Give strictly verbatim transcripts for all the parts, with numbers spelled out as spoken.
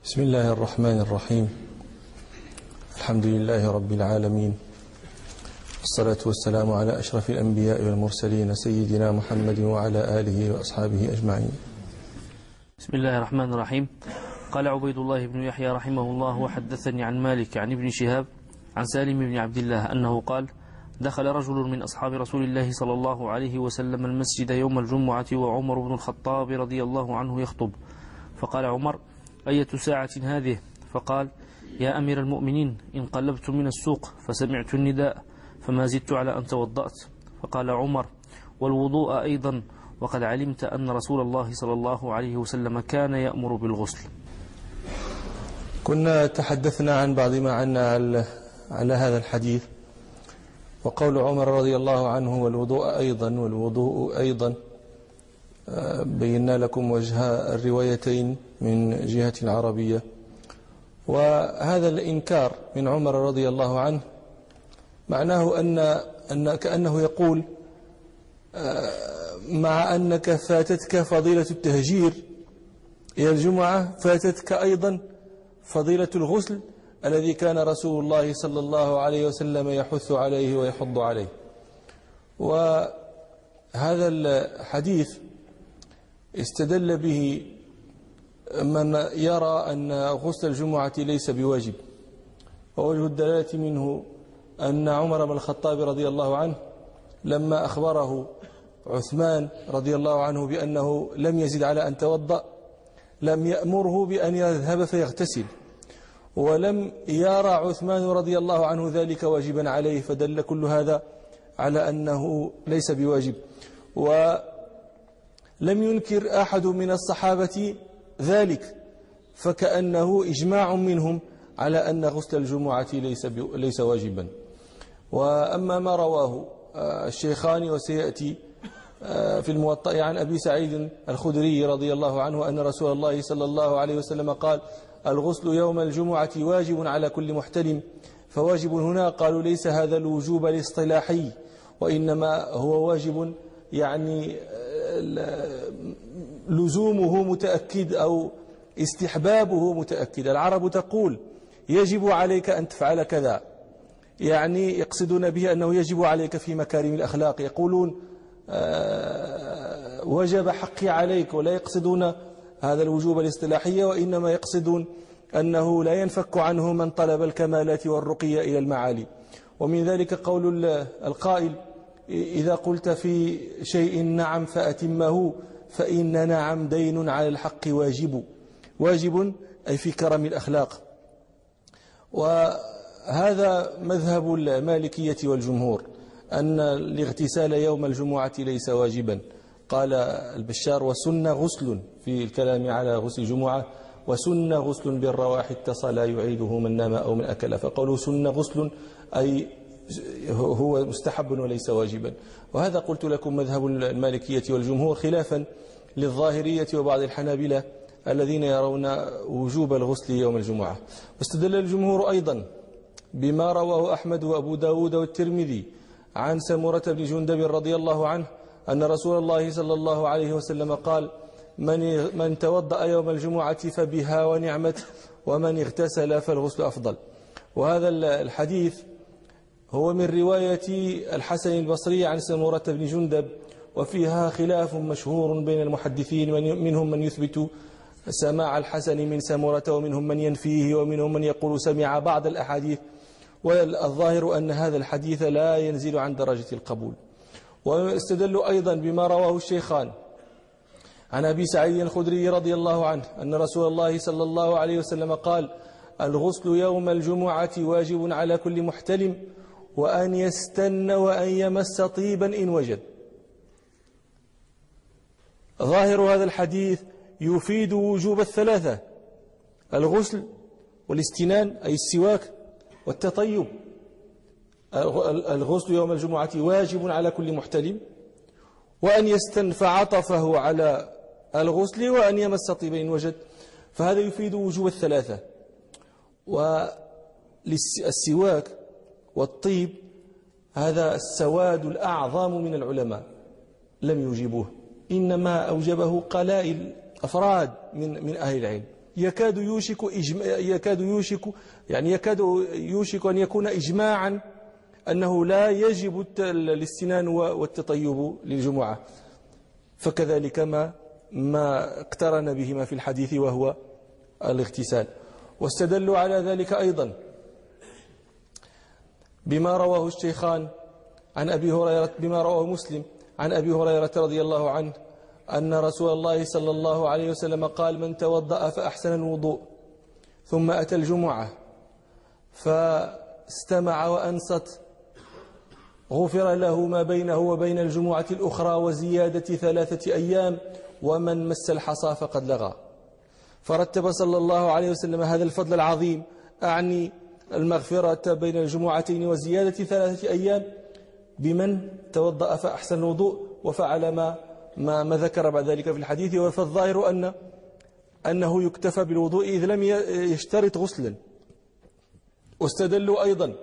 بسم الله الرحمن الرحيم. الحمد لله رب العالمين، والصلاة والسلام على أشرف الأنبياء والمرسلين سيدنا محمد وعلى آله وأصحابه أجمعين. بسم الله الرحمن الرحيم. قال عبيد الله بن يحيى رحمه الله: وحدثني عن مالك عن ابن شهاب عن سالم بن عبد الله أنه قال: دخل رجل من أصحاب رسول الله صلى الله عليه وسلم المسجد يوم الجمعة وعمر بن الخطاب رضي الله عنه يخطب، فقال عمر: أية ساعة هذه؟ فقال: يا أمير المؤمنين، انقلبت من السوق فسمعت النداء فما زدت على أن توضأت. فقال عمر: والوضوء أيضا، وقد علمت أن رسول الله صلى الله عليه وسلم كان يأمر بالغسل. كنا تحدثنا عن بعض ما عنا على هذا الحديث، وقول عمر رضي الله عنه والوضوء أيضا والوضوء أيضا، بينا لكم وجه الروايتين من جهة العربية. وهذا الإنكار من عمر رضي الله عنه معناه أن, أن كأنه يقول: مع أنك فاتتك فضيلة التهجير إلى الجمعة، فاتتك أيضا فضيلة الغسل الذي كان رسول الله صلى الله عليه وسلم يحث عليه ويحض عليه. وهذا الحديث استدل به من يرى أن غسل الجمعة ليس بواجب، ووجه الدلالة منه أن عمر بن الخطاب رضي الله عنه لما أخبره عثمان رضي الله عنه بأنه لم يزد على أن توضأ لم يأمره بأن يذهب فيغتسل، ولم يرى عثمان رضي الله عنه ذلك واجبا عليه، فدل كل هذا على أنه ليس بواجب. ولم ينكر أحد من الصحابة ذلك، فكأنه إجماع منهم على أن غسل الجمعة ليس ليس واجبا. وأما ما رواه الشيخان وسيأتي في الموطأ عن أبي سعيد الخدري رضي الله عنه أن رسول الله صلى الله عليه وسلم قال: الغسل يوم الجمعة واجب على كل محتلم. فواجب هنا قالوا ليس هذا الوجوب الاصطلاحي، وإنما هو واجب يعني لزومه متأكد أو استحبابه متأكد. العرب تقول: يجب عليك أن تفعل كذا، يعني يقصدون به أنه يجب عليك في مكارم الأخلاق، يقولون آه وجب حقي عليك، ولا يقصدون هذا الوجوب الاصطلاحي، وإنما يقصدون أنه لا ينفك عنه من طلب الكمالات والرقي إلى المعالي. ومن ذلك قول القائل: إذا قلت في شيء نعم فأتمه، فإن نعم دين على الحق واجب. واجب أي في كرم الأخلاق. وهذا مذهب المالكية والجمهور، أن الاغتسال يوم الجمعة ليس واجبا. قال البشار: وسن غسل في الكلام على غسل الجمعة، وسن غسل بالرواح اتصل يعيده من نام أو من أكل. فقوله سن غسل أي هو مستحب وليس واجبا. وهذا قلت لكم مذهب المالكية والجمهور، خلافا للظاهرية وبعض الحنابلة الذين يرون وجوب الغسل يوم الجمعة. واستدل الجمهور أيضا بما رواه أحمد وأبو داود والترمذي عن سمرة بن جندب رضي الله عنه أن رسول الله صلى الله عليه وسلم قال: من, من توضأ يوم الجمعة فبها ونعمت، ومن اغتسل فالغسل أفضل. وهذا الحديث هو من رواية الحسن البصري عن سمرة بن جندب، وفيها خلاف مشهور بين المحدثين، منهم من يثبت سماع الحسن من سمرة، ومنهم من ينفيه، ومنهم من يقول سمع بعض الأحاديث. والظاهر أن هذا الحديث لا ينزل عن درجة القبول. واستدلوا أيضا بما رواه الشيخان عن أبي سعيد الخدري رضي الله عنه أن رسول الله صلى الله عليه وسلم قال: الغسل يوم الجمعة واجب على كل محتلم، وأن يستن وأن يمس طيبا إن وجد. ظاهر هذا الحديث يفيد وجوب الثلاثة: الغسل والاستنان أي السواك والتطيب. الغسل يوم الجمعة واجب على كل محتلم، وأن يستن فعطفه على الغسل، وأن يمس طيبا إن وجد. فهذا يفيد وجوب الثلاثة. والسواك والطيب هذا السواد الأعظم من العلماء لم يجيبوه، إنما أوجبه قلائل أفراد من من أهل العلم. يكاد يوشك إجماع يكاد يوشك يعني يكاد يوشك أن يكون إجماعا أنه لا يجب الاستنان والتطيب للجمعة. فكذلك ما ما اقترن بهما في الحديث وهو الاغتسال. واستدلوا على ذلك أيضا بما رواه الشيخان عن أبي هريرة بما رواه مسلم عن أبي هريرة رضي الله عنه أن رسول الله صلى الله عليه وسلم قال: من توضأ فأحسن الوضوء ثم أتى الجمعة فاستمع وأنصت غفر له ما بينه وبين الجمعة الأخرى وزيادة ثلاثة أيام، ومن مس الحصى فقد لغى. فرتب صلى الله عليه وسلم هذا الفضل العظيم، أعني المغفرة بين الجمعتين وزيادة ثلاثة أيام، بمن توضأ فأحسن الوضوء وفعل ما ما, ما ذكر بعد ذلك في الحديث. فالظاهر أن أنه يكتفى بالوضوء إذ لم يشترط غسلا. واستدلوا أيضا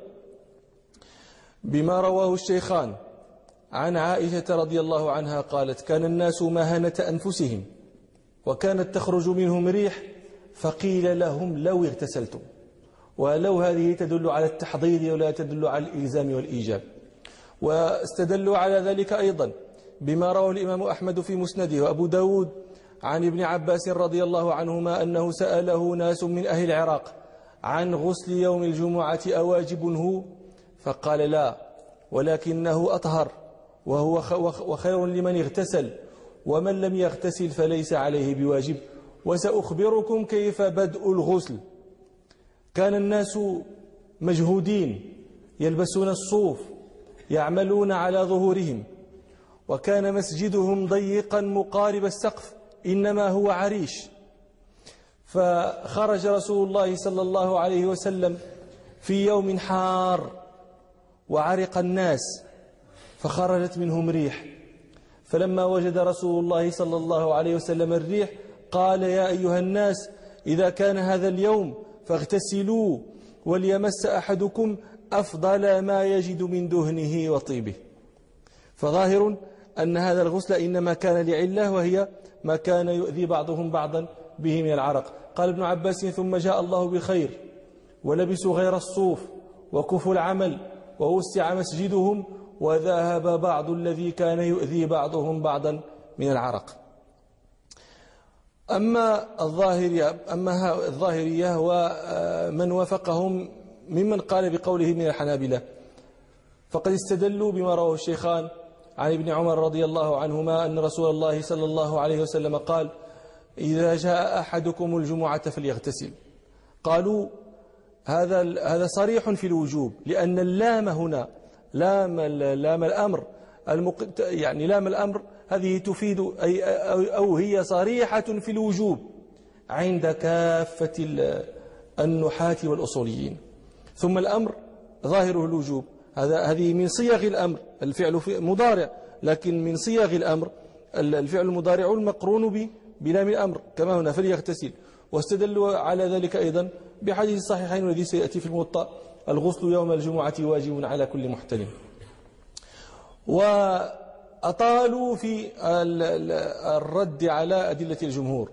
بما رواه الشيخان عن عائشة رضي الله عنها قالت: كان الناس مهنة أنفسهم وكانت تخرج منهم ريح فقيل لهم لو اغتسلتم. ولو هذه تدل على التحضير ولا تدل على الإلزام والإيجاب. واستدلوا على ذلك أيضا بما رواه الإمام أحمد في مسنده وأبو داود عن ابن عباس رضي الله عنهما أنه سأله ناس من أهل العراق عن غسل يوم الجمعة أواجب هو؟ فقال: لا، ولكنه أطهر وهو وخير لمن اغتسل، ومن لم يغتسل فليس عليه بواجب. وسأخبركم كيف بدء الغسل. كان الناس مجهودين يلبسون الصوف يعملون على ظهورهم، وكان مسجدهم ضيقا مقارب السقف إنما هو عريش. فخرج رسول الله صلى الله عليه وسلم في يوم حار وعرق الناس فخرجت منهم ريح، فلما وجد رسول الله صلى الله عليه وسلم الريح قال: يا أيها الناس، إذا كان هذا اليوم فاغتسلوا وليمس أحدكم أفضل ما يجد من دهنه وطيبه. فظاهر أن هذا الغسل إنما كان لعلة، وهي ما كان يؤذي بعضهم بعضا به من العرق. قال ابن عباس: ثم جاء الله بخير ولبسوا غير الصوف وكفوا العمل ووسع مسجدهم وذهب بعض الذي كان يؤذي بعضهم بعضا من العرق. أما الظاهرية أما الظاهرية ومن وافقهم ممن قال بقوله من الحنابلة، فقد استدلوا بما رواه الشيخان عن ابن عمر رضي الله عنهما أن رسول الله صلى الله عليه وسلم قال: إذا جاء أحدكم الجمعة فليغتسل. قالوا هذا هذا صريح في الوجوب، لأن اللام هنا لام لام الأمر المق... يعني لام الأمر هذه تفيد أي أو هي صريحة في الوجوب عند كافة النحاة والأصوليين. ثم الأمر ظاهره الوجوب، هذا هذه من صيغ الأمر، الفعل مضارع، لكن من صيغ الأمر الفعل المضارع المقرون بلام الأمر كما هنا فليغتسل. واستدلوا على ذلك أيضا بحديث الصحيحين الذي سيأتي في الموطأ: الغسل يوم الجمعة واجب على كل محتلم. وأطالوا في الرد على أدلة الجمهور،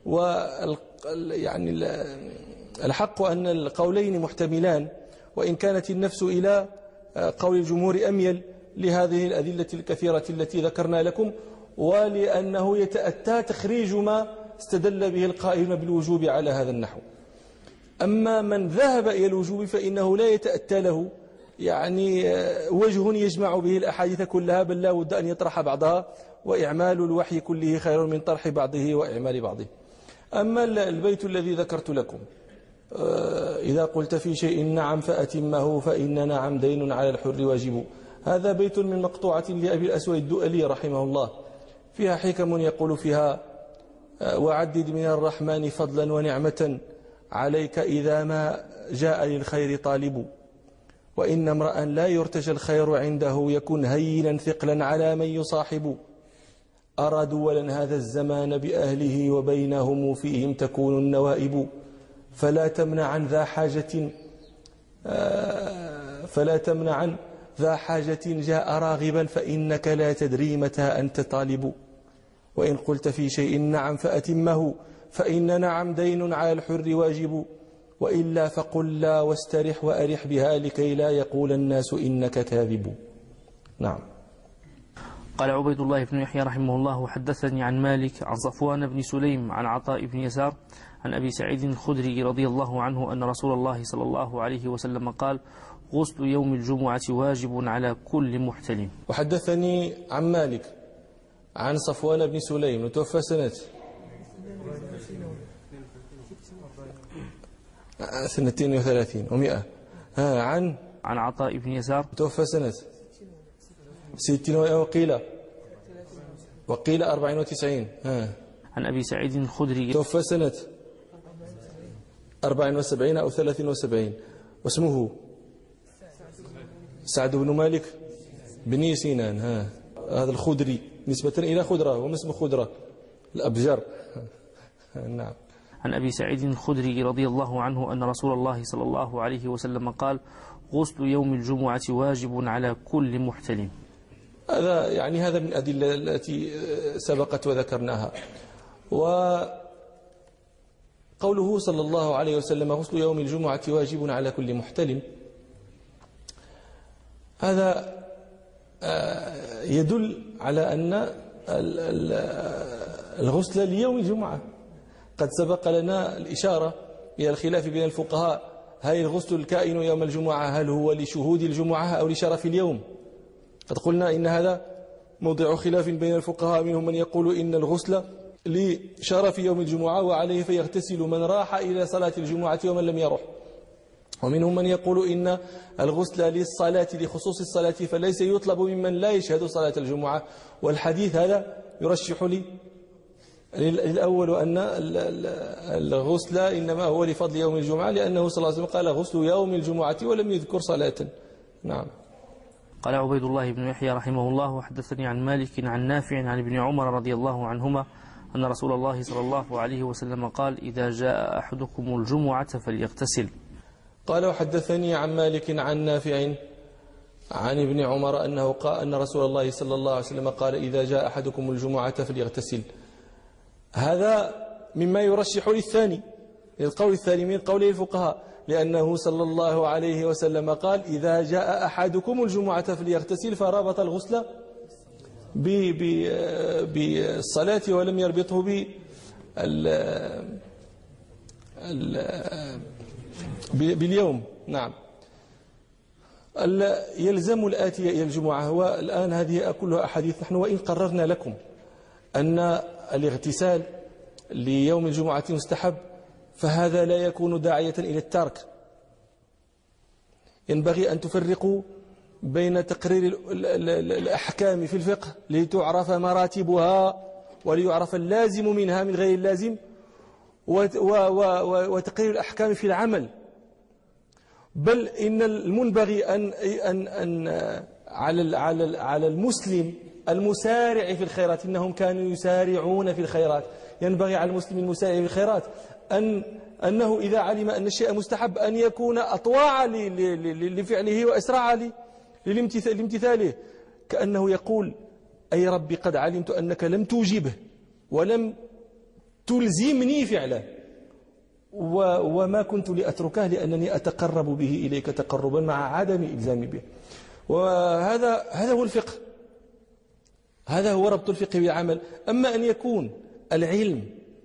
ويعني الحق أن القولين محتملان، وإن كانت النفس إلى قول الجمهور أميل لهذه الأدلة الكثيرة التي ذكرنا لكم، ولأنه يتأتى تخريج ما استدل به القائلون بالوجوب على هذا النحو. أما من ذهب إلى الوجوب فإنه لا يتأتى له يعني وجه يجمع به الأحاديث كلها، بل لا بد أن يطرح بعضها، وإعمال الوحي كله خير من طرح بعضه وإعمال بعضه. أما البيت الذي ذكرت لكم: إذا قلت في شيء نعم فأتمه فإن نعم دين على الحر واجب، هذا بيت من مقطوعة لأبي الأسود الدؤلي رحمه الله، فيها حكم يقول فيها: وعدد من الرحمن فضلا ونعمة عليك إذا ما جاء للخير طالب، وإن امرأ لا يرتجى الخير عنده يكن هينا ثقلا على من يصاحب، أرى دولا هذا الزمان بأهله وبينهم فيهم تكون النوائب، فلا تمنع عن ذا حاجة فلا تمنع عن ذا حاجة جاء راغبا فإنك لا تدري متى أنت طالب، وإن قلت في شيء نعم فأتمه فإن نعم دين على الحر واجب، وإلا فقل لا واسترح وأرح بها لكي لا يقول الناس إنك كاذب. نعم. قال عبيد الله بن يحيى رحمه الله: حدثني عن مالك عن صفوان بن سليم عن عطاء بن يسار عن أبي سعيد الخدري رضي الله عنه أن رسول الله صلى الله عليه وسلم قال: غسل يوم الجمعة واجب على كل محتلم. وحدثني عن مالك عن صفوان بن سليم متوفى سنة سنتين وثلاثين ومئة ها عن عن عطاء بن يسار متوفى سنة ستين وقيل وقيل أربعين وتسعين ها عن أبي سعيد الخدري توفى سنة أربعين وسبعين أو ثلاثين وسبعين، واسمه سعد بن مالك بن سنان. ها هذا الخدري نسبة إلى خدرة، وما اسم خدرة؟ الأبجر. نعم. عن أبي سعيد الخدري رضي الله عنه أن رسول الله صلى الله عليه وسلم قال: غسل يوم الجمعة واجب على كل محتلم. هذا يعني هذا من الأدلة التي سبقت وذكرناها. وقوله صلى الله عليه وسلم: غسل يوم الجمعة واجب على كل محتلم، هذا يدل على أن الغسل ليوم الجمعة. قد سبق لنا الإشارة إلى الخلاف بين الفقهاء: هل الغسل الكائن يوم الجمعة هل هو لشهود الجمعة أو لشرف اليوم؟ قد قلنا إن هذا موضع خلاف بين الفقهاء، منهم من يقول إن الغسل لشرف يوم الجمعة وعليه فيغتسل من راح إلى صلاة الجمعة ومن لم يروح، ومنهم من يقول إن الغسل للصلاة لخصوص الصلاة فليس يطلب ممن لا يشهد صلاة الجمعة. والحديث هذا يرشح لي للأول أن الغسل إنما هو لفضل يوم الجمعة، لأنه صلى الله عليه وسلم قال: غسل يوم الجمعة ولم يذكر صلاة. نعم. قال عبيد الله بن يحيى رحمه الله: وحدثني عن مالك عن نافع عن ابن عمر رضي الله عنهما أن رسول الله صلى الله عليه وسلم قال: إذا جاء أحدكم الجمعة فليغتسل. قال: وحدثني عن مالك عن نافع عن ابن عمر أنه قال أن رسول الله صلى الله عليه وسلم قال: إذا جاء أحدكم الجمعة فليغتسل. هذا مما يرشح للثاني، القول الثاني من قوله الفقهاء، لأنه صلى الله عليه وسلم قال: إذا جاء أحدكم الجمعة فليغتسل، فربط الغسل بالصلاة ولم يربطه باليوم. نعم. يلزم الآتي إلى الجمعة، والآن هذه كلها أحاديث. نحن وإن قررنا لكم أن الاغتسال ليوم الجمعة مستحب، فهذا لا يكون داعية إلى الترك. ينبغي أن تفرقوا بين تقرير الأحكام في الفقه لتعرف مراتبها وليعرف اللازم منها من غير اللازم، وتقرير الأحكام في العمل. بل إن المنبغي أن أن أن على على على المسلم المسارع في الخيرات، إنهم كانوا يسارعون في الخيرات، ينبغي على المسلم المسارع في الخيرات أن أنه إذا علم أن الشيء مستحب أن يكون أطواع لفعله وأسرع لامتثاله، كأنه يقول: أي ربي قد علمت أنك لم توجبه ولم تلزمني فعله، وما كنت لأتركه لأنني أتقرب به إليك تقربا مع عدم إلزامي به. وهذا هذا هو الفقه، هذا هو ربط الفقه بالعمل. أما أن يكون العلم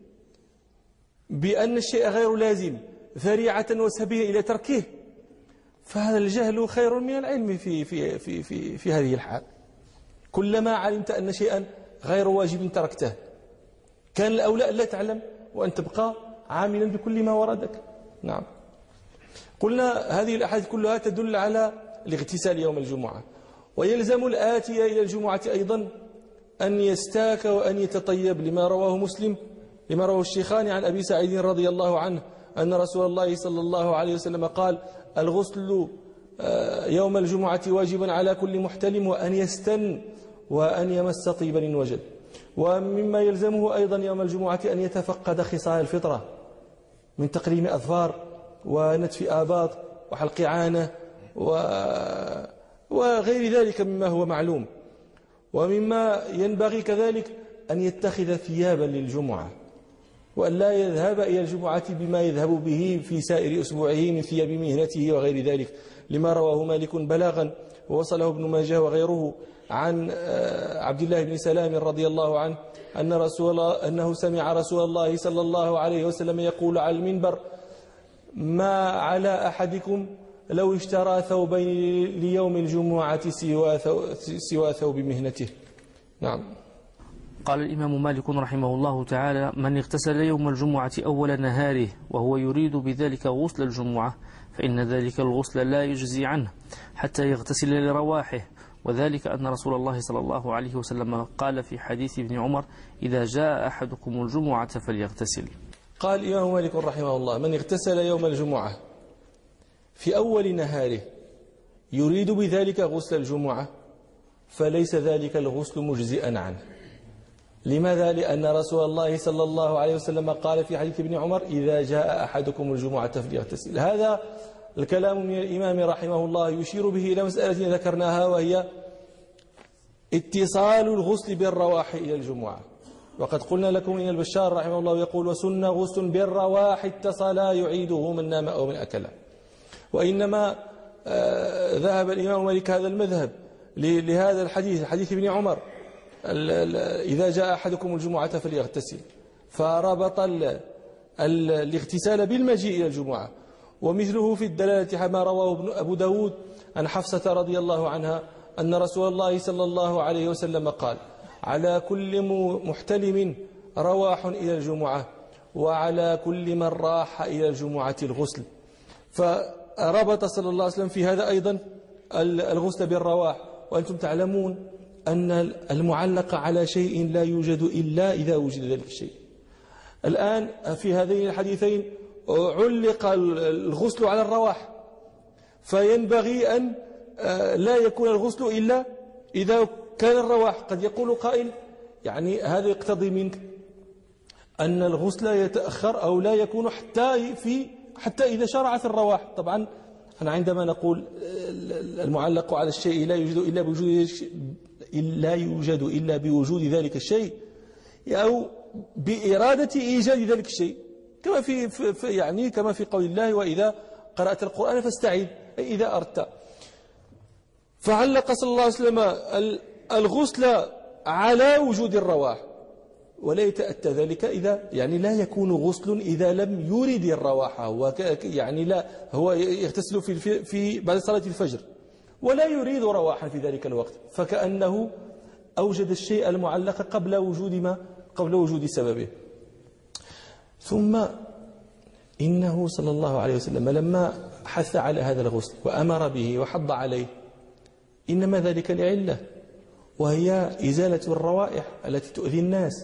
بأن الشيء غير لازم ذريعة وسبيل إلى تركه، فهذا الجهل خير من العلم في في في في في هذه الحال. كلما علمت أن شيئا غير واجب تركته، كان الأولى ألا تعلم وأن تبقى عاملا بكل ما وردك. نعم. قلنا هذه الأحاديث كلها تدل على الاغتسال يوم الجمعة، ويلزم الآتي إلى الجمعة أيضا أن يستاك وأن يتطيب، لما رواه مسلم لما رواه الشيخان عن أبي سعيد رضي الله عنه أن رسول الله صلى الله عليه وسلم قال: الغسل يوم الجمعة واجب على كل محتلم، وأن يستن وأن يمس طيبا وجد. ومما يلزمه أيضا يوم الجمعة أن يتفقد خصال الفطرة من تقليم أظفار ونتف آباط وحلق عانة وغير ذلك مما هو معلوم. ومما ينبغي كذلك أن يتخذ ثيابا للجمعة، وأن لا يذهب إلى الجمعة بما يذهب به في سائر أسبوعه من ثياب مهنته وغير ذلك، لما رواه مالك بلاغا ووصله ابن ماجه وغيره عن عبد الله بن سلام رضي الله عنه أن رسول الله أنه سمع رسول الله صلى الله عليه وسلم يقول على المنبر: ما على أحدكم لو اشترى ثوبين ليوم الجمعة سوى سوى ثوب مهنته. نعم. قال الإمام مالك رحمه الله تعالى: من اغتسل يوم الجمعة أول نهاره وهو يريد بذلك غسل الجمعة فإن ذلك الغسل لا يجزي عنه حتى يغتسل لرواحه، وذلك أن رسول الله صلى الله عليه وسلم قال في حديث ابن عمر: إذا جاء أحدكم الجمعة فليغتسل. قال الإمام مالك رحمه الله: من اغتسل يوم الجمعة في أول نهاره يريد بذلك غسل الجمعة فليس ذلك الغسل مجزئا عنه. لماذا؟ لأن رسول الله صلى الله عليه وسلم قال في حديث ابن عمر: إذا جاء أحدكم الجمعة فليغتسل. هذا الكلام من الإمام رحمه الله يشير به إلى مسألة ذكرناها، وهي اتصال الغسل بالرواح إلى الجمعة. وقد قلنا لكم إن البشار رحمه الله يقول: وسن غسل بالرواح اتصلا يعيده من نام أو من أكل. وإنما آه ذهب الإمام مالك هذا المذهب لهذا الحديث، حديث ابن عمر: إذا جاء أحدكم الجمعة فليغتسل، فربط الاغتسال بالمجيء إلى الجمعة. ومثله في الدلالة ما رواه أبو داود عن حفصة رضي الله عنها أن رسول الله صلى الله عليه وسلم قال: على كل محتلم رواح إلى الجمعة وعلى كل من راح إلى الجمعة الغسل. فربط صلى الله عليه وسلم في هذا أيضا الغسل بالرواح. وأنتم تعلمون أن المعلق على شيء لا يوجد إلا إذا وجد ذلك الشيء. الآن في هذين الحديثين علق الغسل على الرواح، فينبغي أن لا يكون الغسل إلا إذا كان الرواح. قد يقول قائل: يعني هذا يقتضي منك أن الغسل يتأخر أو لا يكون حتى في حتى إذا شرعت الرواح. طبعا أنا عندما نقول المعلق على الشيء لا يوجد إلا بوجود لا يوجد إلا بوجود ذلك الشيء، أو بإرادة إيجاد ذلك الشيء، كما في, في يعني كما في قول الله: وإذا قرأت القرآن فاستعذ، أي إذا أردت. فعلق صلى الله عليه وسلم الغسل على وجود الرواح، ولا يتأتى ذلك إذا يعني لا يكون غسل إذا لم يرد الرواح. هو يعني لا هو يغتسل في, في بعد صلاة الفجر ولا يريد رواحا في ذلك الوقت، فكأنه أوجد الشيء المعلق قبل وجود ما قبل وجود سببه. ثم إنه صلى الله عليه وسلم لما حث على هذا الغسل وأمر به وحض عليه إنما ذلك لعلة، وهي إزالة الروائح التي تؤذي الناس.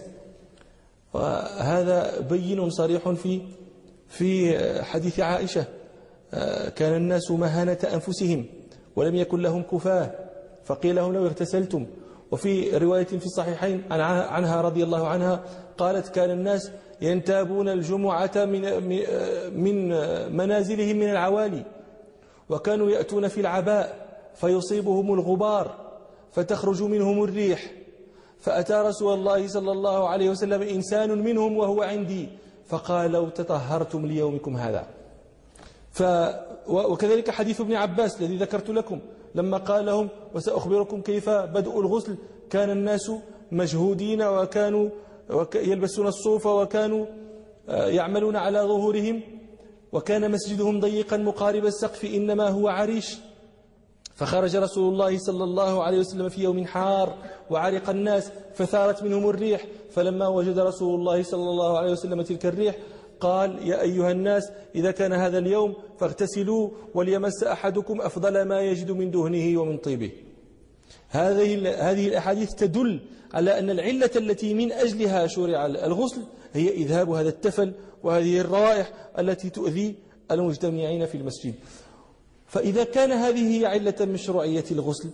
وهذا بين صريح في في حديث عائشة: كان الناس مهانة أنفسهم ولم يكن لهم كفاه فقيل لهم: لو اغتسلتم. وفي رواية في الصحيحين عنها رضي الله عنها قالت: كان الناس ينتابون الجمعة من من منازلهم من العوالي، وكانوا يأتون في العباء فيصيبهم الغبار فتخرج منهم الريح، فأتى رسول الله صلى الله عليه وسلم إنسان منهم وهو عندي فقال: لو تطهرتم ليومكم هذا. ف وكذلك حديث ابن عباس الذي ذكرت لكم لما قال لهم: وسأخبركم كيف بدء الغسل. كان الناس مجهودين وكانوا يلبسون الصوف وكانوا يعملون على ظهورهم، وكان مسجدهم ضيقا مقارب السقف إنما هو عريش. فخرج رسول الله صلى الله عليه وسلم في يوم حار وعرق الناس فثارت منهم الريح، فلما وجد رسول الله صلى الله عليه وسلم تلك الريح قال: يا أيها الناس إذا كان هذا اليوم فاغتسلوا وليمس أحدكم أفضل ما يجد من دهنه ومن طيبه. هذه هذه الأحاديث تدل على أن العلة التي من أجلها شرع الغسل هي إذهاب هذا التفل وهذه الروائح التي تؤذي المجتمعين في المسجد. فإذا كان هذه هي علة مشروعية الغسل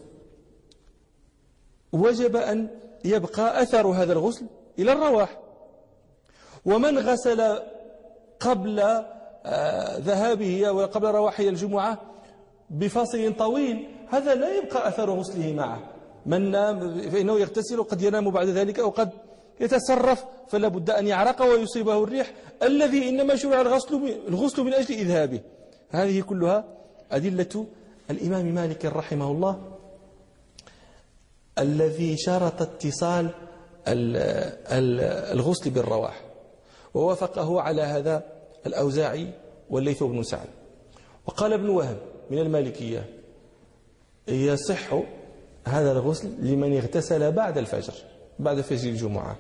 وجب أن يبقى أثر هذا الغسل إلى الرواح. ومن غسل قبل ذهابه وقبل رواحه الجمعة بفاصل طويل هذا لا يبقى أثر غسله معه. من نام فإنه يغتسل، قد ينام بعد ذلك أو قد يتصرف فلا بد أن يعرق ويصيبه الريح الذي إنما شرع الغسل الغسل من أجل إذهابه. هذه كلها أدلة الإمام مالك رحمه الله الذي شرط اتصال الغسل بالرواح، ووافقه على هذا الأوزاعي والليث بن سعد. وقال ابن وهب من المالكية يصح هذا الغسل لمن اغتسل بعد الفجر، بعد فجر الجمعة،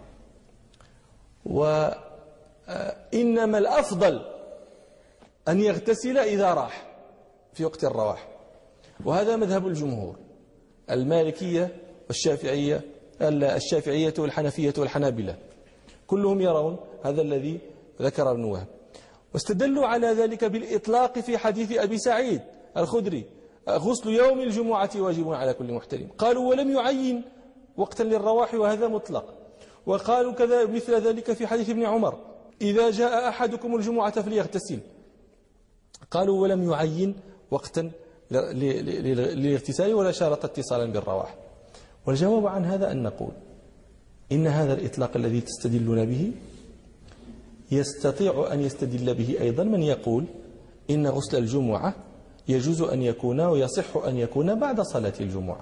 وإنما الأفضل أن يغتسل إذا راح في وقت الرواح. وهذا مذهب الجمهور المالكية والشافعية الشافعية والحنفية والحنابلة، كلهم يرون هذا الذي ذكر ابن وهب، واستدلوا على ذلك بالإطلاق في حديث أبي سعيد الخدري غسل يوم الجمعة واجب على كل محترم. قالوا ولم يعين وقتا للرواح وهذا مطلق. وقالوا كذا مثل ذلك في حديث ابن عمر إذا جاء أحدكم الجمعة فليغتسل. قالوا ولم يعين وقتا للاغتسال ولا شارط اتصالا بالرواح. والجواب عن هذا أن نقول إن هذا الإطلاق الذي تستدلون به يستطيع أن يستدل به أيضا من يقول إن غسل الجمعة يجوز أن يكون ويصح أن يكون بعد صلاة الجمعة.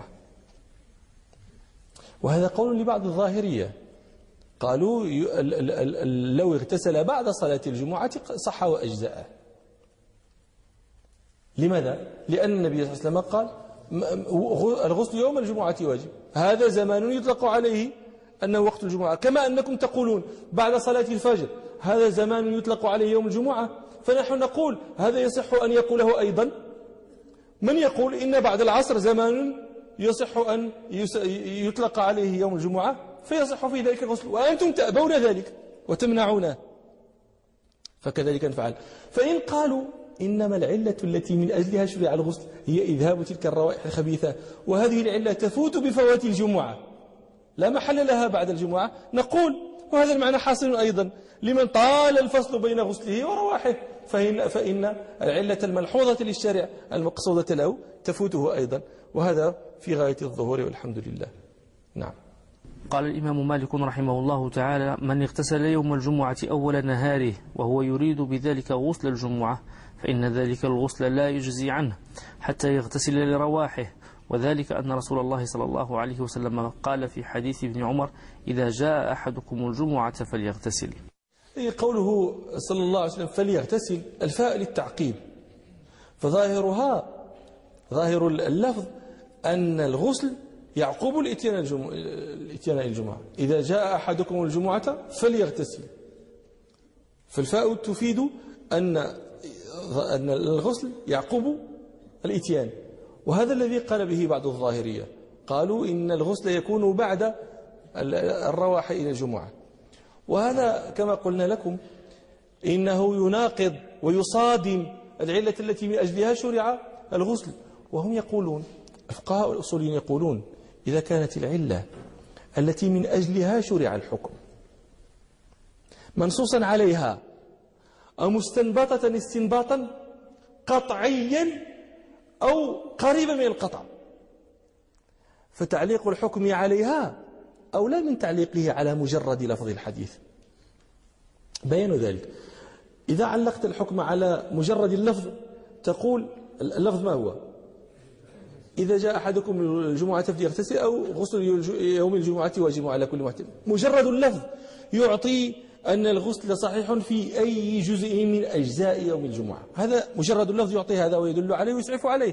وهذا قول لبعض الظاهرية، قالوا لو اغتسل بعد صلاة الجمعة صح وأجزأه. لماذا؟ لأن النبي صلى الله عليه وسلم قال الغسل يوم الجمعة واجب، هذا زمان يطلق عليه أنه وقت الجمعة، كما أنكم تقولون بعد صلاة الفجر هذا زمان يطلق عليه يوم الجمعة، فنحن نقول هذا يصح أن يقوله أيضا من يقول إن بعد العصر زمان يصح أن يطلق عليه يوم الجمعة فيصح في ذلك الغسل، وأنتم تأبون ذلك وتمنعونه، فكذلك نفعل. فإن قالوا إنما العلة التي من أجلها شرع الغسل هي إذهاب تلك الروائح الخبيثة، وهذه العلة تفوت بفوات الجمعة لا محل لها بعد الجمعة، نقول وهذا المعنى حاصل أيضا لمن طال الفصل بين غسله ورواحه، فإن, فإن العلة الملحوظة للشارع المقصودة له تفوته أيضا، وهذا في غاية الظهور والحمد لله. نعم. قال الإمام مالك رحمه الله تعالى من اغتسل يوم الجمعة أول نهاره وهو يريد بذلك غسل الجمعة فإن ذلك الغسل لا يجزي عنه حتى يغتسل لرواحه، وذلك أن رسول الله صلى الله عليه وسلم قال في حديث ابن عمر إذا جاء أحدكم الجمعة فليغتسل. قوله صلى الله عليه وسلم فليغتسل الفاء للتعقيب، فظاهرها ظاهر اللفظ أن الغسل يعقوب الاتيان الجمعة، إذا جاء أحدكم الجمعة فليغتسل، فالفاء تفيد أن أن الغسل يعقوب الاتيان، وهذا الذي قال به بعض الظاهرية، قالوا إن الغسل يكون بعد الرواح إلى الجمعة، وهذا كما قلنا لكم إنه يناقض ويصادم العلة التي من أجلها شرع الغسل. وهم يقولون الفقهاء الأصوليين يقولون إذا كانت العلة التي من أجلها شرع الحكم منصوصا عليها أو مستنبطة استنباطا قطعيا أو قريبا من القطع، فتعليق الحكم عليها أولى من تعليقه على مجرد لفظ الحديث. بيان ذلك إذا علقت الحكم على مجرد اللفظ تقول اللفظ ما هو؟ إذا جاء أحدكم الجمعة فليغتسل أو غسل يوم الجمعة واجب على كل محترم، مجرد اللفظ يعطي أن الغسل صحيح في أي جزء من أجزاء يوم الجمعة، هذا مجرد اللفظ يعطي هذا ويدل عليه ويسعف عليه.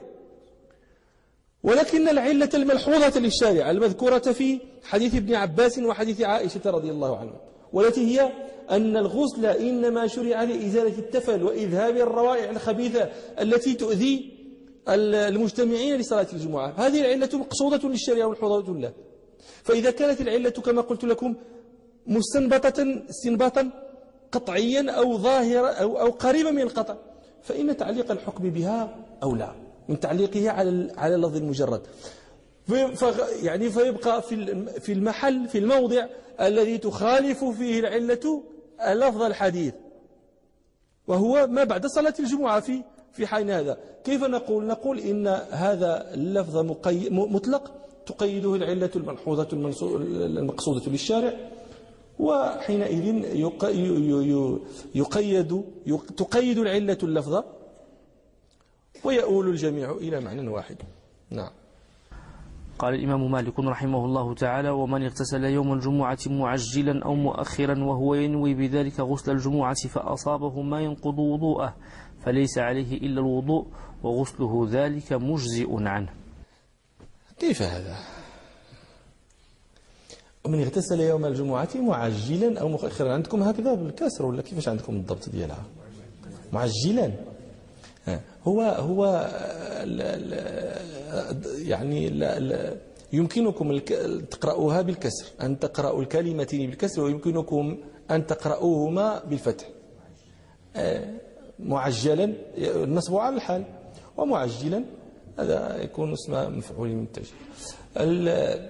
ولكن العلة الملحوظة للشارع المذكورة في حديث ابن عباس وحديث عائشة رضي الله عنها، والتي هي أن الغسل إنما شرع لإزالة التفل وإذهاب الروائح الخبيثة التي تؤذي المجتمعين لصلاة الجمعة، هذه العلة مقصودة للشارع والحوضة له. فإذا كانت العلة كما قلت لكم مستنبطة استنباطا قطعيا أو ظاهرة أو, أو قريبا من القطع، فإن تعليق الحكم بها أولى من تعليقه على على اللفظ المجرد، يعني فيبقى في في المحل في الموضع الذي تخالف فيه العلة لفظ الحديث، وهو ما بعد صلاة الجمعة. في في حين هذا كيف نقول؟ نقول إن هذا اللفظ مطلق تقيده العلة الملحوظة المقصودة للشارع، وحينئذ يقيد تقيد العلة اللفظة ويؤول الجميع إلى معنى واحد. نعم. قال الإمام مالك رحمه الله تعالى: ومن اغتسل يوم الجمعة معجلا أو مؤخرا وهو ينوي بذلك غسل الجمعة فأصابه ما ينقض وضوءه فليس عليه إلا الوضوء وغسله ذلك مجزئ عنه. كيف هذا؟ ومن اغتسل يوم الجمعة معجلا أو مؤخرا، عندكم هكذا بالكسر ولا كيفاش عندكم الضبط ديالها؟ معجلا هو هو لا لا يعني لا لا يمكنكم تقرأوها بالكسر، أن تقرأوا الكلمتين بالكسر، ويمكنكم أن تقرأوهما بالفتح. معجلا النصب على الحال، ومعجلا هذا يكون اسم مفعول من التعجيل.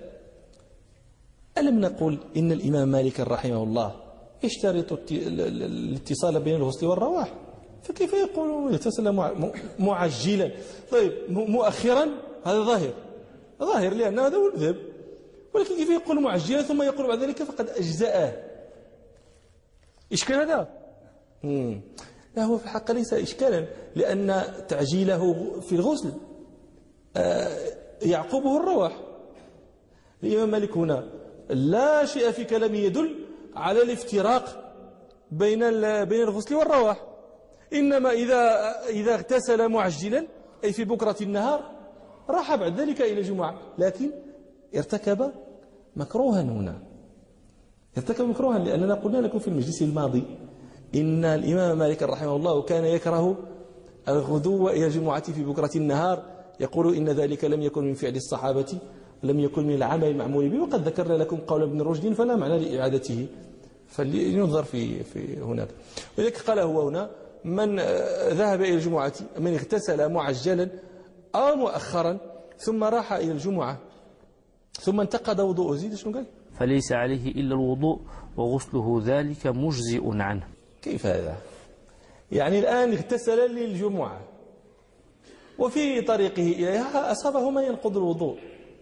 ألم نقول إن الإمام مالك رحمه الله يشترط الاتصال بين الغسل والرواح، فكيف يقول يغتسل معجلا؟ طيب مؤخرا هذا ظاهر ظاهر لأن هذا هو المذهب، ولكن كيف يقول معجلا ثم يقول بعد ذلك فقد أجزأه؟ إشكال هذا؟ مم. لا، هو في الحقيقة ليس إشكالا، لأن تعجيله في الغسل يعقبه الرواح. الإمام مالك هنا لا شيء في كلامه يدل على الافتراق بين بين الغسل والرواح، إنما إذا إذا اغتسل معجلا أي في بكرة النهار راح بعد ذلك إلى الجمعة، لكن ارتكب مكروها هنا، ارتكب مكروها لأننا قلنا لكم في المجلس الماضي إن الإمام مالك رحمه الله كان يكره الغدو إلى الجمعة في بكرة النهار، يقول إن ذلك لم يكن من فعل الصحابة، لم يكن من العمل المعمول به، وقد ذكرنا لكم قول ابن رشد فلا معنى لإعادته، فلينظر في في هناك. ولذلك قال هو هنا: من ذهب إلى الجمعة، من اغتسل معجلا أو مؤخرا ثم راح إلى الجمعة ثم انتقد وضوءه، زيد شنو قال؟ فليس عليه إلا الوضوء وغسله ذلك مجزئ عنه. كيف هذا؟ يعني الآن اغتسل للجمعة وفي طريقه إليها أصابه ما ينقض الوضوء،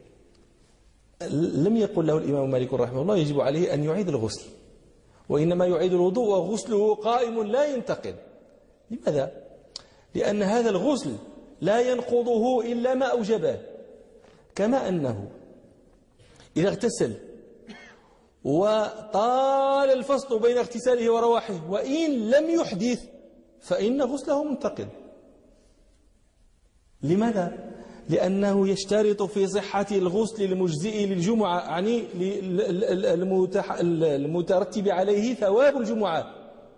لم يقل له الإمام مالك رحمه الله يجب عليه أن يعيد الغسل، وإنما يعيد الوضوء وغسله قائم لا ينتقد. لماذا؟ لأن هذا الغسل لا ينقضه إلا ما أوجبه، كما أنه إذا اغتسل وطال الفصل بين اغتساله ورواحه وإن لم يحدث فإن غسله منتقد. لماذا؟ لأنه يشترط في صحة الغسل المجزئ للجمعة، يعني المترتب عليه ثواب الجمعة،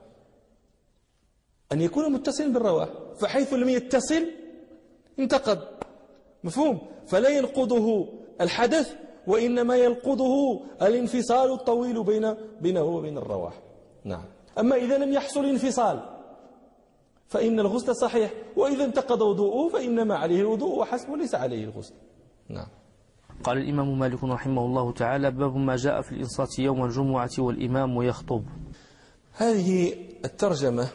أن يكون متصلا بالرواح، فحيث لم يتصل انتقد. مفهوم؟ فلا ينقضه الحدث، وإنما ينقضه الانفصال الطويل بين بينه وبين الرواح. نعم. أما إذا لم يحصل انفصال فإن الغسل صحيح، وإذا انتقض وضوءه فإنما عليه الوضوء وحسب، وليس عليه الغسل. نعم. قال الإمام مالك رحمه الله تعالى: باب ما جاء في الإنصات يوم الجمعة والإمام يخطب. هذه الترجمة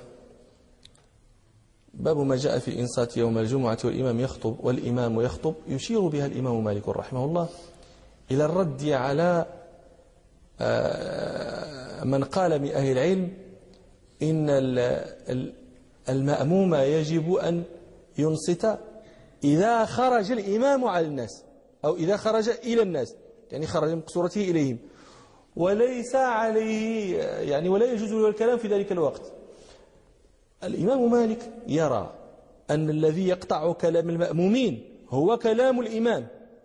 باب ما جاء في الإنصات يوم الجمعة والإمام يخطب والإمام يخطب يشير بها الإمام مالك رحمه الله إلى الرد على من قال من أهل العلم إن المأموم يجب أن ينصت إذا خرج الإمام على الناس، أو إذا خرج إلى الناس، يعني خرج من قصورته إليهم، وليس عليه يعني ولا يجوز له الكلام في ذلك الوقت. الإمام مالك يرى أن الذي يقطع كلام المأمومين هو كلام الإمام.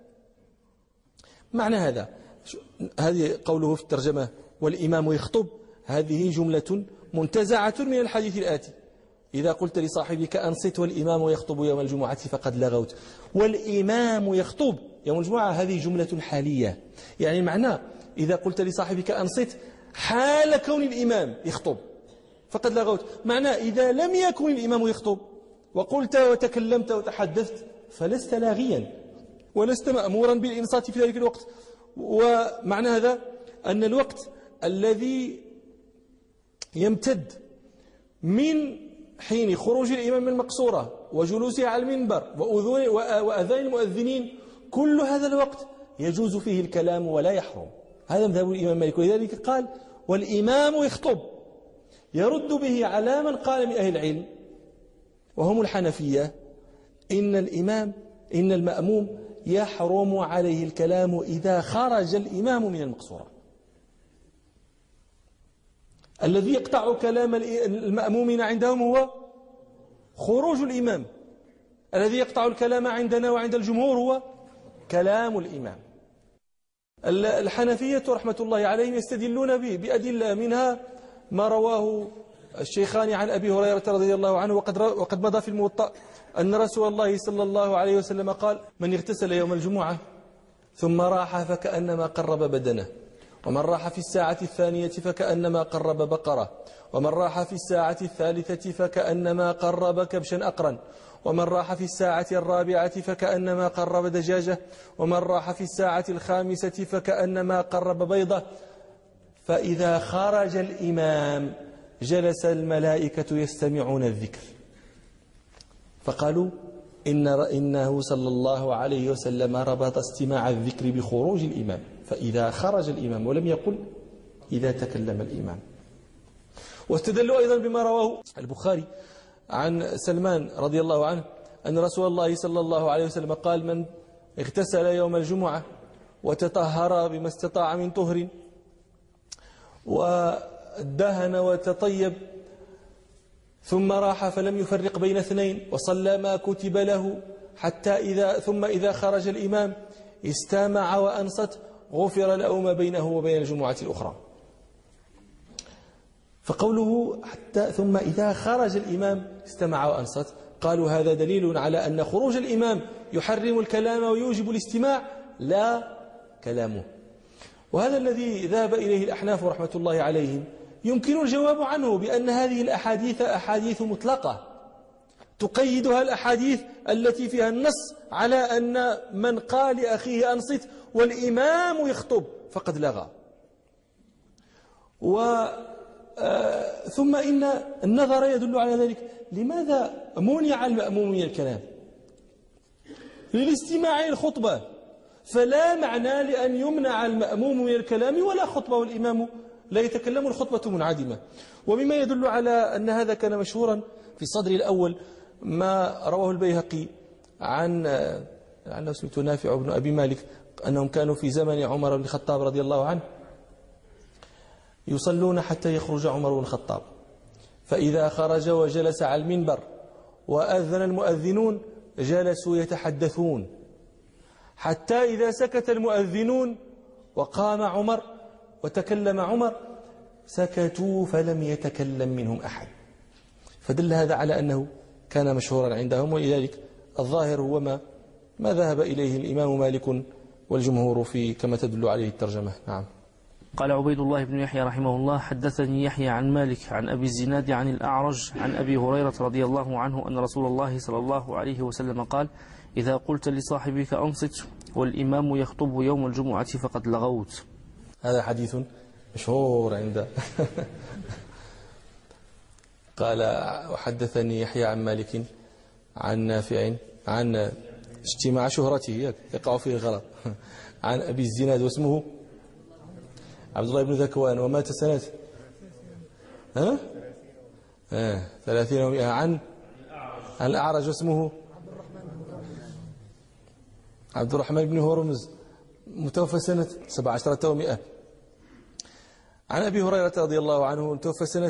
معنى هذا، هذه قوله في الترجمة والإمام يخطب، هذه جملة منتزعة من الحديث الآتي: إذا قلت لصاحبك أنصت والإمام يخطب يوم الجمعة فقد لغوت. والإمام يخطب يوم الجمعة هذه جملة حالية، يعني معناه إذا قلت لصاحبك أنصت حال كون الإمام يخطب فقد لغوت، معناه إذا لم يكن الإمام يخطب وقلت وتكلمت وتحدثت فلست لاغيا ولست مأمورا بالإنصات في ذلك الوقت. ومعنى هذا أن الوقت الذي يمتد من حين خروج الإمام من المقصورة وجلوسه على المنبر وأذان المؤذنين، كل هذا الوقت يجوز فيه الكلام ولا يحرم. هذا مذهب الإمام مالك، ولذلك قال والإمام يخطب، يرد به على من قال من أهل العلم وهم الحنفية إن الإمام إن المأموم يحرم عليه الكلام إذا خرج الإمام من المقصورة. الذي يقطع كلام المأمومين عندهم هو خروج الإمام، الذي يقطع الكلام عندنا وعند الجمهور هو كلام الإمام. الحنفية رحمة الله عليهم يستدلون به بأدلة، منها ما رواه الشيخان عن أبي هريرة رضي الله عنه وقد وقد مضى في الموطأ أن رسول الله صلى الله عليه وسلم قال: من اغتسل يوم الجمعة ثم راح فكأنما قرب بدنه، ومن راح في الساعة الثانية فكأنما قرب بقرة، ومن راح في الساعة الثالثة فكأنما قرب كبشا أقرا، ومن راح في الساعة الرابعة فكأنما قرب دجاجة، ومن راح في الساعة الخامسة فكأنما قرب بيضة. فإذا خرج الإمام جلس الملائكة يستمعون الذكر، فقالوا إن إنه صلى الله عليه وسلم ربط استماع الذكر بخروج الإمام، فإذا خرج الإمام، ولم يقل إذا تكلم الإمام. واستدلوا أيضا بما رواه البخاري عن سلمان رضي الله عنه أن رسول الله صلى الله عليه وسلم قال: من اغتسل يوم الجمعة وتطهر بما استطاع من طهر ودهن وتطيب ثم راح فلم يفرق بين اثنين وصلى ما كتب له حتى إذا ثم إذا خرج الإمام استمع وأنصت غفر له ما بينه وبين الجمعة الأخرى. فقوله حتى ثم إذا خرج الإمام استمع وأنصت، قالوا هذا دليل على أن خروج الإمام يحرم الكلام ويوجب الاستماع لا كلامه. وهذا الذي ذهب إليه الأحناف رحمة الله عليهم يمكن الجواب عنه بأن هذه الأحاديث أحاديث مطلقة تقيدها الأحاديث التي فيها النص على أن من قال لأخيه أنصت والإمام يخطب فقد لغى. و ثم إن النظر يدل على ذلك. لماذا منع المأموم من الكلام؟ للاستماع الخطبة، فلا معنى لأن يمنع المأموم من الكلام ولا خطبة والإمام لا يتكلم، الخطبة منعدمة. ومما يدل على أن هذا كان مشهورا في الصدر الأول ما رواه البيهقي عن عنه اسمه نافع بن أبي مالك أنهم كانوا في زمن عمر بن الخطاب رضي الله عنه يصلون حتى يخرج عمر بن الخطاب، فإذا خرج وجلس على المنبر وأذن المؤذنون جلسوا يتحدثون حتى إذا سكت المؤذنون وقام عمر وتكلم عمر سكتوا فلم يتكلم منهم أحد. فدل هذا على أنه كان مشهورا عندهم، ولذلك الظاهر هو ما ما ذهب إليه الإمام مالك والجمهور في كما تدل عليه الترجمة. نعم. قال عبيد الله بن يحيى رحمه الله: حدثني يحيى عن مالك عن أبي الزناد عن الأعرج عن أبي هريرة رضي الله عنه أن رسول الله صلى الله عليه وسلم قال: إذا قلت لصاحبك أنصت والإمام يخطب يوم الجمعة فقد لغوت. هذا حديث مشهور عنده. قال: وحدثني يحيى عن مالك عن نافع عن اجتماع شهرته يقع فيه غلط عن أبي الزناد واسمه عبد الله بن ذكوان ومات سنة ها آه. ثلاثين ومئة عن عن الأعرج واسمه عبد الرحمن بن هرمز متوفى سنة سبع عشرة ومئة عن أبي هريرة رضي الله عنه متوفى سنة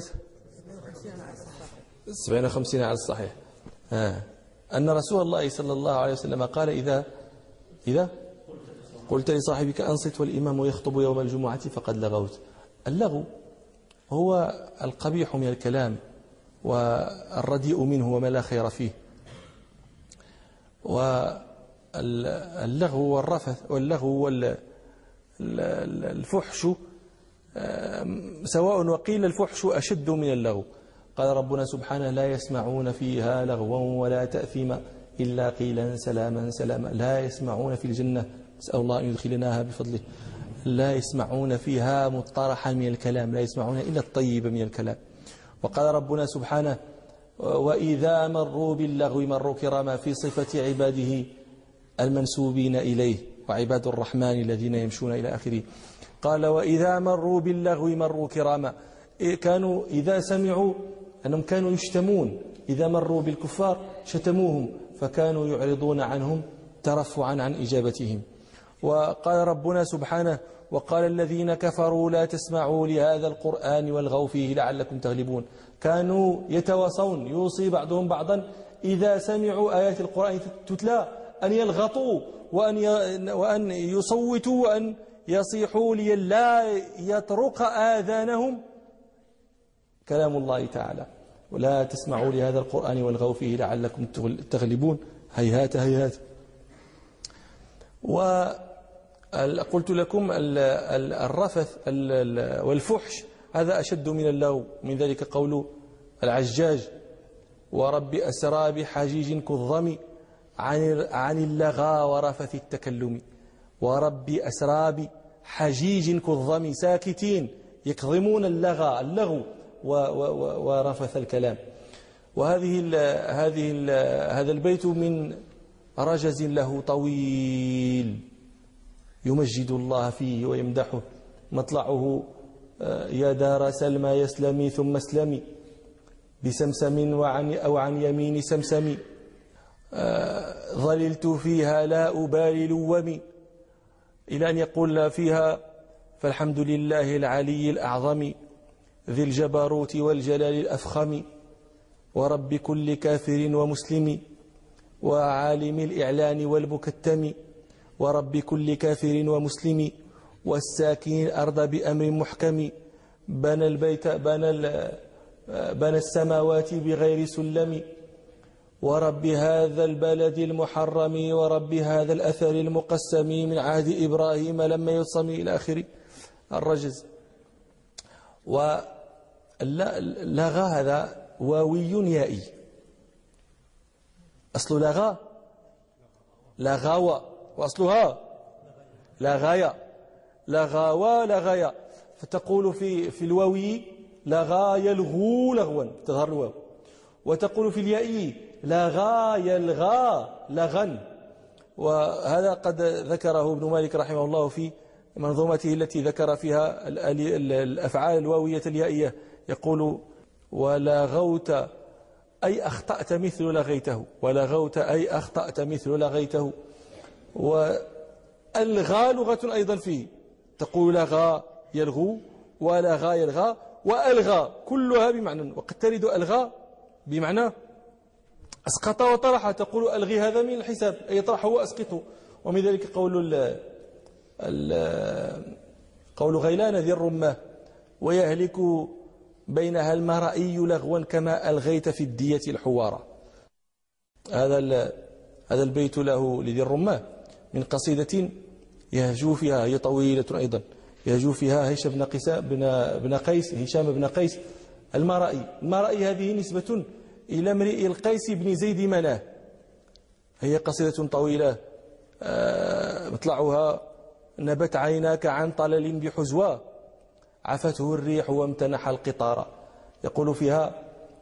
سبعين وخمسين على الصحيح آه. أن رسول الله صلى الله عليه وسلم قال: إذا إذا قلت لصاحبك أنصت والإمام يخطب يوم الجمعة فقد لغوت. اللغو هو القبيح من الكلام والرديء منه وما لا خير فيه. واللغو والرفث واللغو والفحش سواء، وقيل الفحش أشد من اللغو. قال ربنا سبحانه: لا يسمعون فيها لغوا ولا تأثيما إلا قيلا سلاما سلاما. لا يسمعون في الجنة، نسأل الله أن يدخلناها بفضله، لا يسمعون فيها مطرحا من الكلام، لا يسمعون إلا الطيب من الكلام. وقال ربنا سبحانه: وإذا مروا باللغو مروا كراما، في صفة عباده المنسوبين إليه وعباد الرحمن الذين يمشون إلى آخره. قال وإذا مروا باللغو مروا كراما. كانوا إذا سمعوا أنهم كانوا يشتمون، إذا مروا بالكفار شتموهم فكانوا يعرضون عنهم ترفعا عن إجابتهم. وقال ربنا سبحانه وقال الذين كفروا لا تسمعوا لهذا القرآن والغوا فيه لعلكم تغلبون. كانوا يتواصون يوصي بعضهم بعضا إذا سمعوا آيات القرآن تتلى أن يلغطوا وأن وأن يصوتوا وأن يصيحوا لئلا يطرق آذانهم كلام الله تعالى. ولا تسمعوا لهذا القرآن والغوا فيه لعلكم تغلبون. هيهات هيهات. وقلت لكم الرفث والفحش هذا أشد من اللغو. من ذلك قول العجاج ورب أسرى بحجيج كالظم عن عن اللغى ورفث التكلم. ورب أسرى بحجيج كالظم ساكتين يكظمون اللغى اللغو ورفث الكلام. وهذه ال هذه ال هذا البيت من رجز له طويل يمجد الله فيه ويمدحه. مطلعه يا دار سلمى يسلمي ثم اسلمي بسمسم وعن أو عن يمين سمسم. ظللت فيها لا أبالي لومي إلى أن يقول فيها فالحمد لله العلي الأعظم ذي الجبروت والجلال الأفخم ورب كل كافر ومسلم وعالم الإعلان والمكتم ورب كل كافر ومسلم والساكن الأرض بأمر محكم بنى البيت بنى بنى السماوات بغير سلم ورب هذا البلد المحرم ورب هذا الأثر المقسم من عهد إبراهيم لما يصم إلى آخر الرجز. ولغى هذا واوي يائي. أصل لغى لغاوى وأصلها لغايا لغاوى لغايا. فتقول في في الواوي لغى يلغو لغوا تظهر الواو، وتقول في اليائي لغى يلغى لغا. وهذا قد ذكره ابن مالك رحمه الله في منظومته التي ذكر فيها الأفعال الواوية اليائية. يقول ولغوت أي أخطأت مثل لغيته، ولغوت أي أخطأت مثل لغيته. والغى لغة أيضا فيه، تقول لغى يلغو ولغى يلغى وألغى كلها بمعنى. وقد ترد ألغى بمعنى أسقط وطرح، تقول ألغي هذا من الحساب أي طرحه وأسقطه. ومن ذلك قول ال ال قول غيلان ذي الرمة ويهلك بينها المرئي لغوا كما ألغيت في الدية الحوارة. هذا هذا البيت له لذي الرمة من قصيدة يهجو فيها، هي طويلة أيضا، يهجو فيها هشام بن قيس بن بن قيس هشام بن قيس المرئي. المرئي هذه نسبة إلى امرئ القيس بن زيد مناه. هي قصيدة طويلة مطلعها نبت عيناك عن طلل بحزوى عفته الريح وامتنح القطار. يقول فيها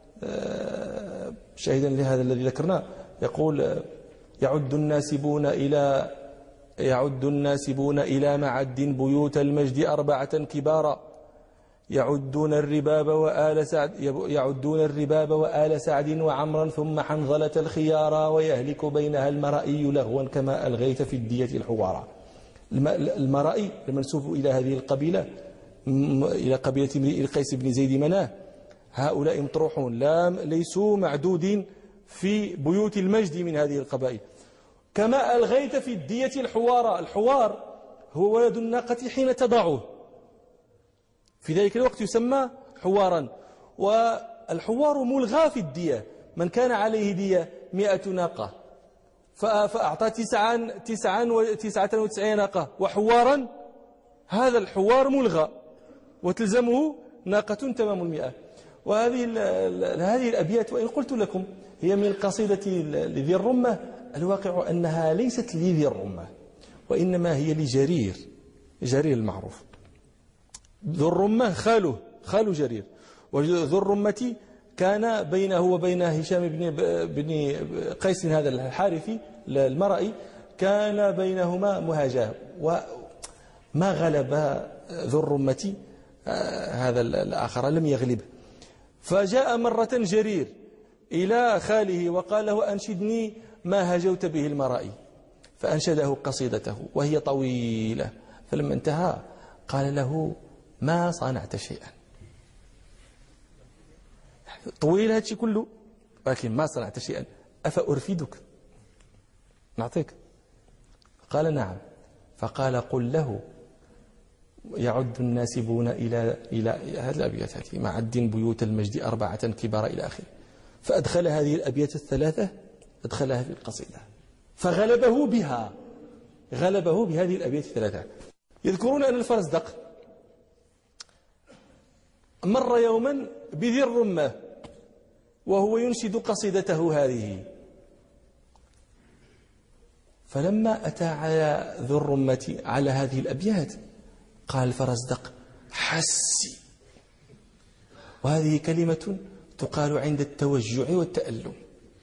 شاهدا لهذا الذي ذكرناه، يقول يعد الناسبون إلى يعد الناسبون إلى معد بيوت المجد أربعة كبارا يعدون الرباب وآل سعد يعدون الرباب وآل سعد وعمرا ثم حنظلة الخيارا ويهلك بينها المرئي لغوا كما ألغيت في الدية الحوارا. المرئي المنسوب إلى هذه القبيلة إلى قبيلة القيس بن زيد مناه، هؤلاء مطروحون لا ليسوا معدودين في بيوت المجد من هذه القبائل. كما ألغيت في الدية الحوارا. الحوار هو ولد الناقة حين تضعه، في ذلك الوقت يسمى حوارا. والحوار ملغى في الدية، من كان عليه دية مئة ناقة فأعطى تسعا تسعا وتسعة وتسعين ناقة وحوارا، هذا الحوار ملغى وتلزمه ناقة تمام المئة. وهذه هذه الأبيات وإن قلت لكم هي من القصيدة لذي الرمة، الواقع أنها ليست لذي الرمة وإنما هي لجرير، جرير المعروف. ذو الرمة خاله خال جرير، وذو الرمة كان بينه وبين هشام بن بن قيس هذا الحارثي المرئي كان بينهما مهاجاة، وما غلب ذو الرمة هذا الآخر، لم يغلبه. فجاء مرة جرير إلى خاله وقال له أنشدني ما هجوت به المرائي، فأنشده قصيدته وهي طويلة. فلما انتهى قال له ما صنعت شيئا، طويل هذا كله لكن ما صنعت شيئا، أفأرفدك نعطيك؟ قال نعم. فقال قل له يعد الناسبون إلى إلى هذه الأبيات هذه معد بيوت المجد أربعة كبار إلى آخره. فأدخل هذه الأبيات الثلاثة أدخلها في القصيدة فغلبه بها، غلبه بهذه الأبيات الثلاثة. يذكرون أن الفرزدق مر يوما بذي الرمة وهو ينشد قصيدته هذه، فلما أتى على ذو الرمة على هذه الأبيات قال الفرزدق حسي، وهذه كلمة تقال عند التوجع والتألم.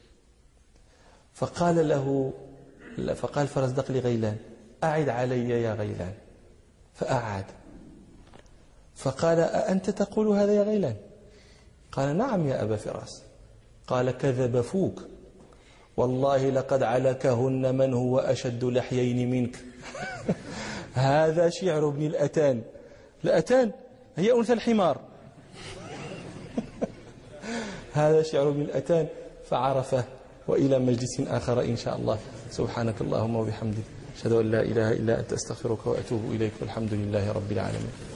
فقال له فقال الفرزدق لغيلان أعد علي يا غيلان، فأعاد. فقال أأنت تقول هذا يا غيلان؟ قال نعم يا أبا فراس. قال كذب فوك، والله لقد علكهن من هو أشد لحيين منك. هذا شعر ابن الأتان. الأتان هي أنثى الحمار. هذا شعر ابن الأتان فعرفه. وإلى مجلس آخر إن شاء الله. سبحانك اللهم وبحمدك أشهد أن لا إله إلا أنت أستغفرك وأتوب إليك والحمد لله رب العالمين.